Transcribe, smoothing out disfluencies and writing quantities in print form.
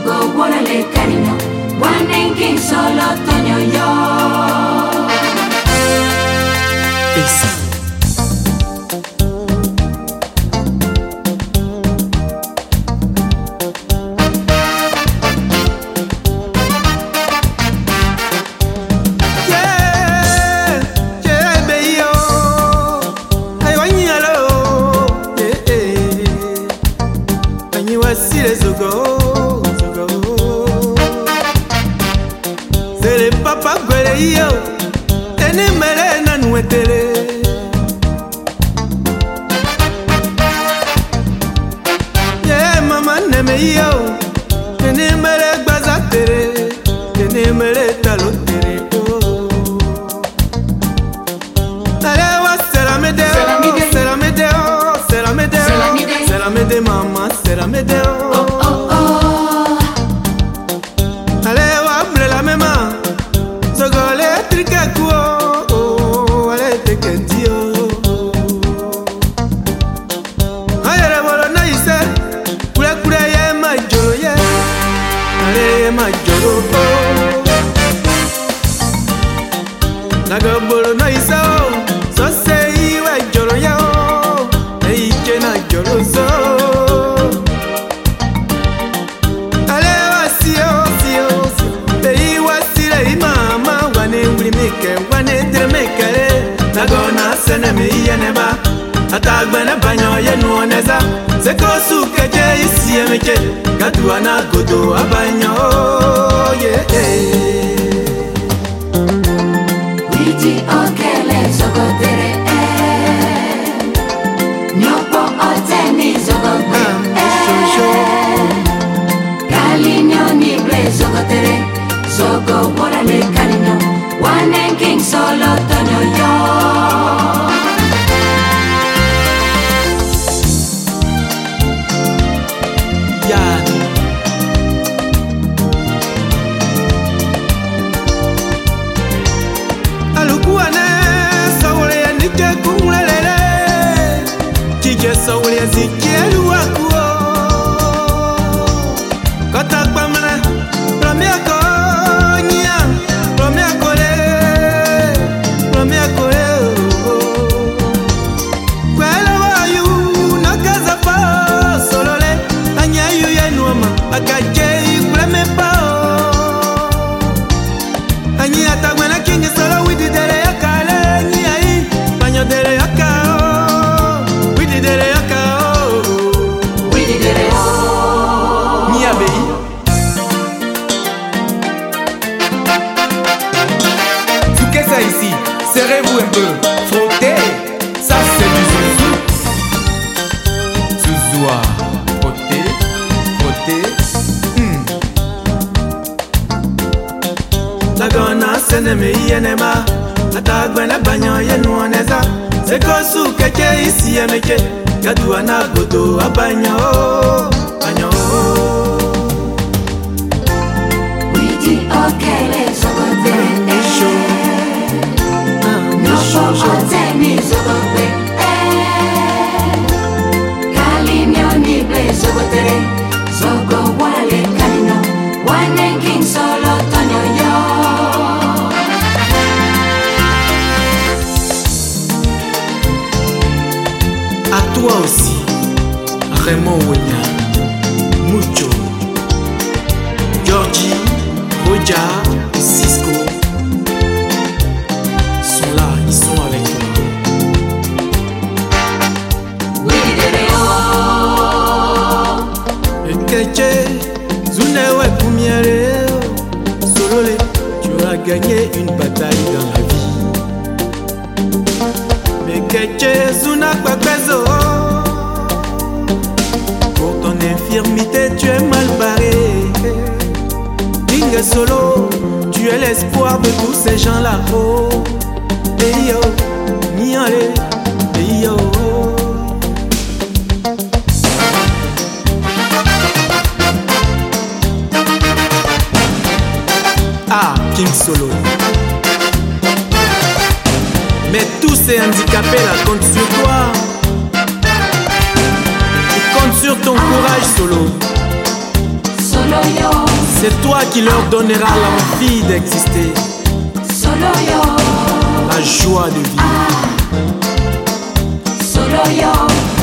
Zogo guarale cariño, Wanenkin solo toño yo. Esa. C'est le papa Guereyo, teni mele na nuetele. Yeah, mama neme yo, teni mele gbazatere, teni mele talotere. Alewa seramede, seramede, seramede, seramede mama, seramede. Nagabolo na isao, so sei we jolo yao, eike na jolo so. Ale wasio, sio, ei wasile imama, wane ulimike, wane dremekere. Nagona sene mi yeneba, atagbene banyo yenu oneza. Seko suke je isi emeke, kadua na godo abanyo, yeah. Okele zogotere Nyopo oteni zogogbe Kalinyo nible zogotere Zogo morale kalinyo Wanenkin solo toño yo. So will Ezekiel wakuo Kota pamana Promia konya Promia kole Promia kole Kwela wayu Nakaza pa Solole Anya yu yenuama Akaje Preme pa Anyi atagwena kingi solo Widi dere yakale Nyi ai Panyo dere yakao Widi dere yakao ça ici, serrez-vous un peu, frottez, ça c'est du zouzou. Zouzoua, frottez, frottez. Lagona seneme yenema, atagwena banyo yenu oneza. Sekosu keke isi emeke, kadua na godo abanyo, banyo. Widi okele zogotere Oteni zogogbe Kalinyo nible zogotere Zogo wale kalinyo Wanenkin solo toño yo. A toi aussi, Raymond Wenya, Mucho, Georgie, Roja, Cisco. Tu as gagné une bataille dans la vie. Mais Keche Zuna Kwakwezo, pour ton infirmité tu es mal barré. Dingue Solo, tu es l'espoir de tous ces gens là-haut. Hey yo, Niale, hey yo. Ah, King Solo. Mais tous ces handicapés là comptent sur toi. Ils comptent sur ton courage, Solo. Solo yo. Toi qui leur donneras l'envie d'exister, Solo yo, la joie de vivre. solo yo.